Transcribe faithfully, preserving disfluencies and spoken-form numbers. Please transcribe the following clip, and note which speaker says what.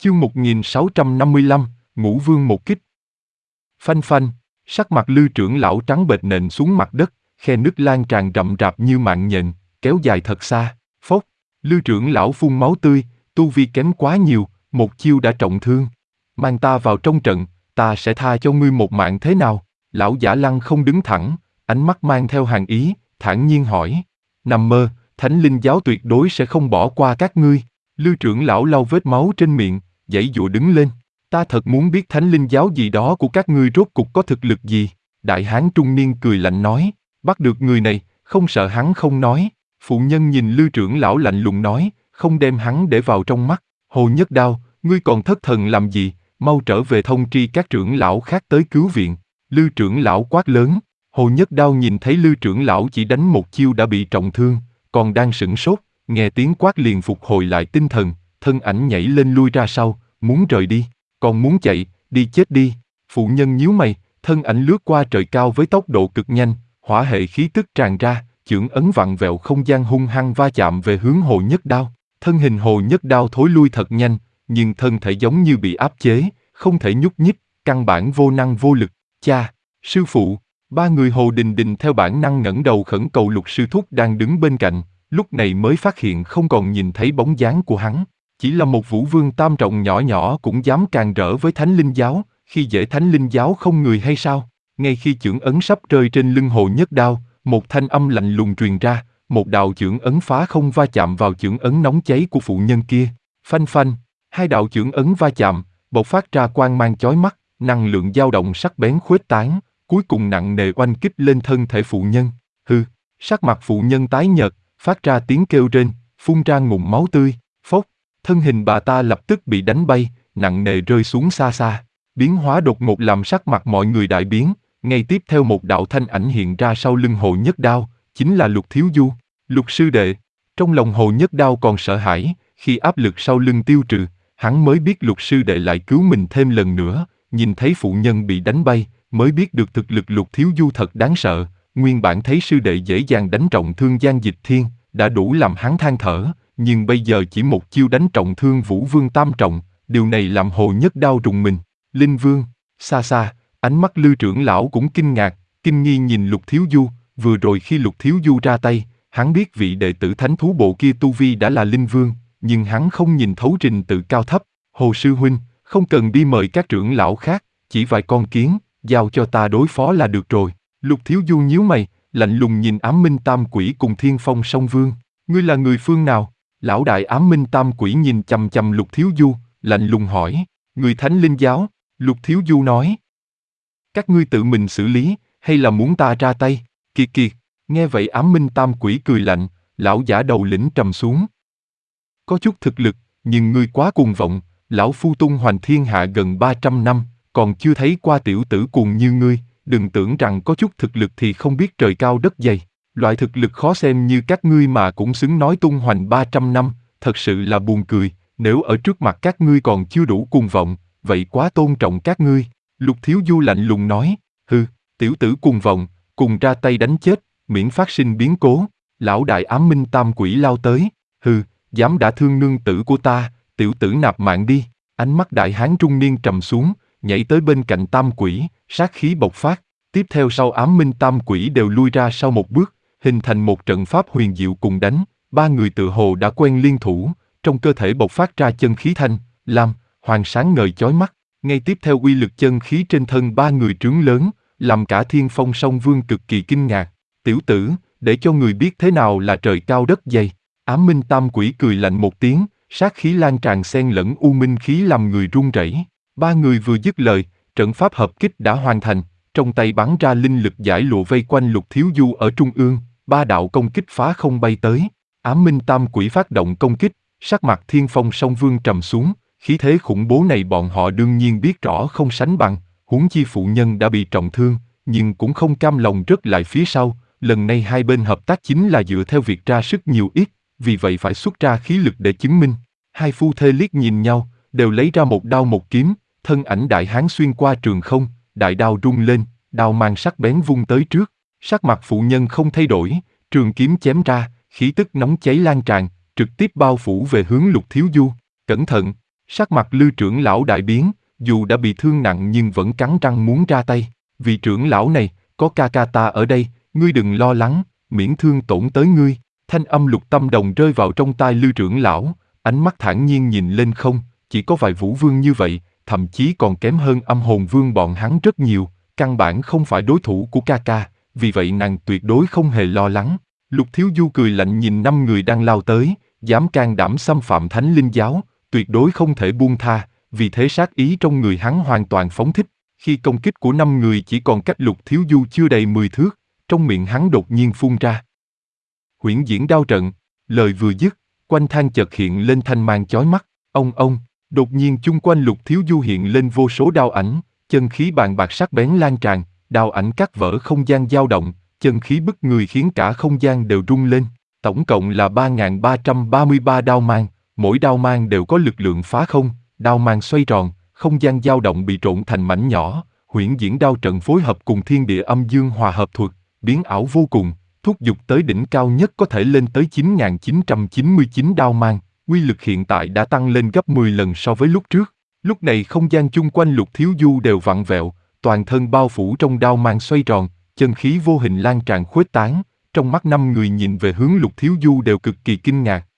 Speaker 1: Chương một nghìn sáu trăm năm mươi lăm, Ngũ Vương một kích. Phanh phanh, sắc mặt Lư trưởng lão trắng bệch nện xuống mặt đất, khe nứt lan tràn rậm rạp như mạng nhện, kéo dài thật xa. Phốc, Lư trưởng lão phun máu tươi, tu vi kém quá nhiều, một chiêu đã trọng thương. Mang ta vào trong trận, ta sẽ tha cho ngươi một mạng thế nào? Lão giả Lăng không đứng thẳng, ánh mắt mang theo hàn ý, thản nhiên hỏi. Nằm mơ, Thánh Linh giáo tuyệt đối sẽ không bỏ qua các ngươi. Lư trưởng lão lau vết máu trên miệng, giãy giụa đứng lên. Ta thật muốn biết Thánh Linh giáo gì đó của các ngươi rốt cục có thực lực gì. Đại hán trung niên cười lạnh nói, bắt được người này, không sợ hắn không nói. Phụ nhân nhìn Lư trưởng lão lạnh lùng nói, không đem hắn để vào trong mắt. Hồ Nhất Đao, ngươi còn thất thần làm gì, mau trở về thông tri các trưởng lão khác tới cứu viện. Lư trưởng lão quát lớn. Hồ Nhất Đao nhìn thấy Lư trưởng lão chỉ đánh một chiêu đã bị trọng thương, còn đang sửng sốt, nghe tiếng quát liền phục hồi lại tinh thần, thân ảnh nhảy lên lui ra sau, muốn rời đi. Còn muốn chạy, đi chết đi. Phụ nhân nhíu mày, thân ảnh lướt qua trời cao với tốc độ cực nhanh, hỏa hệ khí tức tràn ra, chưởng ấn vặn vẹo không gian hung hăng va chạm về hướng Hồ Nhất Đao. Thân hình Hồ Nhất Đao thối lui thật nhanh, nhưng thân thể giống như bị áp chế, không thể nhúc nhích, căn bản vô năng vô lực. Cha, sư phụ, ba người Hồ Đình Đình theo bản năng ngẩng đầu khẩn cầu Lục sư thúc đang đứng bên cạnh, lúc này mới phát hiện không còn nhìn thấy bóng dáng của hắn. Chỉ là một vũ vương tam trọng nhỏ nhỏ cũng dám càn rỡ với Thánh Linh giáo, khi dễ Thánh Linh giáo không người hay sao? Ngay khi chưởng ấn sắp rơi trên lưng Hồ Nhất Đao, một thanh âm lạnh lùng truyền ra, một đạo chưởng ấn phá không va chạm vào chưởng ấn nóng cháy của phụ nhân kia. Phanh phanh, hai đạo chưởng ấn va chạm, bộc phát ra quang mang chói mắt, năng lượng dao động sắc bén khuếch tán, cuối cùng nặng nề oanh kích lên thân thể phụ nhân. Hừ, sắc mặt phụ nhân tái nhợt, phát ra tiếng kêu rên, phun ra ngụm máu tươi. Phốc, thân hình bà ta lập tức bị đánh bay, nặng nề rơi xuống xa xa. Biến hóa đột ngột làm sắc mặt mọi người đại biến, ngay tiếp theo một đạo thanh ảnh hiện ra sau lưng Hồ Nhất Đao, chính là Lục Thiếu Du. Lục sư đệ. Trong lòng Hồ Nhất Đao còn sợ hãi, khi áp lực sau lưng tiêu trừ, hắn mới biết Lục sư đệ lại cứu mình thêm lần nữa, nhìn thấy phụ nhân bị đánh bay, mới biết được thực lực Lục Thiếu Du thật đáng sợ. Nguyên bản thấy sư đệ dễ dàng đánh trọng thương Giang Dịch Thiên, đã đủ làm hắn than thở, nhưng bây giờ chỉ một chiêu đánh trọng thương Vũ Vương tam trọng, điều này làm Hồ Nhất Đao rùng mình. Linh Vương, xa xa, ánh mắt Lư trưởng lão cũng kinh ngạc, kinh nghi nhìn Lục Thiếu Du. Vừa rồi khi Lục Thiếu Du ra tay, hắn biết vị đệ tử thánh thú bộ kia tu vi đã là Linh Vương, nhưng hắn không nhìn thấu trình tự cao thấp. Hồ sư huynh, không cần đi mời các trưởng lão khác, chỉ vài con kiến, giao cho ta đối phó là được rồi. Lục Thiếu Du nhíu mày, lạnh lùng nhìn Ám Minh Tam Quỷ cùng Thiên Phong Song Vương. Ngươi là người phương nào? Lão đại Ám Minh Tam Quỷ nhìn chằm chằm Lục Thiếu Du, lạnh lùng hỏi. Người Thánh Linh giáo. Lục Thiếu Du nói. Các ngươi tự mình xử lý, hay là muốn ta ra tay? Kiệt kiệt. Nghe vậy Ám Minh Tam Quỷ cười lạnh, lão giả đầu lĩnh trầm xuống. Có chút thực lực, nhưng ngươi quá cuồng vọng, lão phu tung hoành thiên hạ gần ba trăm năm, còn chưa thấy qua tiểu tử cuồng như ngươi, đừng tưởng rằng có chút thực lực thì không biết trời cao đất dày. Loại thực lực khó xem như các ngươi mà cũng xứng nói tung hoành ba trăm năm, thật sự là buồn cười, nếu ở trước mặt các ngươi còn chưa đủ cuồng vọng, vậy quá tôn trọng các ngươi. Lục Thiếu Du lạnh lùng nói, hừ, tiểu tử cuồng vọng, cùng ra tay đánh chết, miễn phát sinh biến cố. Lão đại Ám Minh Tam Quỷ lao tới, hừ, dám đả thương nương tử của ta, tiểu tử nạp mạng đi. Ánh mắt đại hán trung niên trầm xuống, nhảy tới bên cạnh Tam Quỷ, sát khí bộc phát. Tiếp theo sau Ám Minh Tam Quỷ đều lui ra sau một bước, hình thành một trận pháp huyền diệu cùng đánh. Ba người tự hồ đã quen liên thủ, trong cơ thể bộc phát ra chân khí thanh, lam, hoàng sáng ngời chói mắt. Ngay tiếp theo uy lực chân khí trên thân ba người trướng lớn, làm cả Thiên Phong Song Vương cực kỳ kinh ngạc. Tiểu tử, để cho người biết thế nào là trời cao đất dày. Ám Minh Tam Quỷ cười lạnh một tiếng, sát khí lan tràn xen lẫn u minh khí làm người run rẩy. Ba người vừa dứt lời, trận pháp hợp kích đã hoàn thành, trong tay bắn ra linh lực giải lụa vây quanh Lục Thiếu Du ở trung ương, ba đạo công kích phá không bay tới. Ám Minh Tam Quỷ phát động công kích, sắc mặt Thiên Phong Song Vương trầm xuống, khí thế khủng bố này bọn họ đương nhiên biết rõ không sánh bằng, huống chi phụ nhân đã bị trọng thương, nhưng cũng không cam lòng rớt lại phía sau. Lần này hai bên hợp tác chính là dựa theo việc ra sức nhiều ít, vì vậy phải xuất ra khí lực để chứng minh. Hai phu thê liếc nhìn nhau, đều lấy ra một đao một kiếm, thân ảnh đại hán xuyên qua trường không, đại đao rung lên, đao mang sắc bén vung tới trước. Sắc mặt phụ nhân không thay đổi, trường kiếm chém ra, khí tức nóng cháy lan tràn, trực tiếp bao phủ về hướng Lục Thiếu Du. Cẩn thận! Sắc mặt Lư trưởng lão đại biến, dù đã bị thương nặng nhưng vẫn cắn răng muốn ra tay. Vị trưởng lão này, có ca ca ta ở đây, ngươi đừng lo lắng, miễn thương tổn tới ngươi. Thanh âm Lục Tâm Đồng rơi vào trong tai Lư trưởng lão, ánh mắt thản nhiên nhìn lên không, chỉ có vài vũ vương như vậy, thậm chí còn kém hơn âm hồn vương bọn hắn rất nhiều, căn bản không phải đối thủ của ca ca, vì vậy nàng tuyệt đối không hề lo lắng. Lục Thiếu Du cười lạnh nhìn năm người đang lao tới, dám can đảm xâm phạm Thánh Linh Giáo, tuyệt đối không thể buông tha, vì thế sát ý trong người hắn hoàn toàn phóng thích. Khi công kích của năm người chỉ còn cách Lục Thiếu Du chưa đầy mười thước, trong miệng hắn đột nhiên phun ra Huyễn Diễn Đao Trận. Lời vừa dứt, quanh thân chợt hiện lên thanh mang chói mắt. Ông ông, đột nhiên chung quanh Lục Thiếu Du hiện lên vô số đao ảnh, chân khí bàn bạc sắc bén lan tràn, đao ảnh cắt vỡ không gian dao động, chân khí bức người khiến cả không gian đều rung lên. Tổng cộng là ba nghìn ba trăm ba mươi ba đao mang, mỗi đao mang đều có lực lượng phá không, đao mang xoay tròn, không gian dao động bị trộn thành mảnh nhỏ. Huyễn Diễn Đao Trận phối hợp cùng thiên địa âm dương hòa hợp thuật, biến ảo vô cùng, thúc giục tới đỉnh cao nhất có thể lên tới chín nghìn chín trăm chín mươi chín đao mang, uy lực hiện tại đã tăng lên gấp mười lần so với lúc trước. Lúc này không gian chung quanh Lục Thiếu Du đều vặn vẹo, toàn thân bao phủ trong đao mang xoay tròn, chân khí vô hình lan tràn khuếch tán. Trong mắt năm người nhìn về hướng Lục Thiếu Du đều cực kỳ kinh ngạc,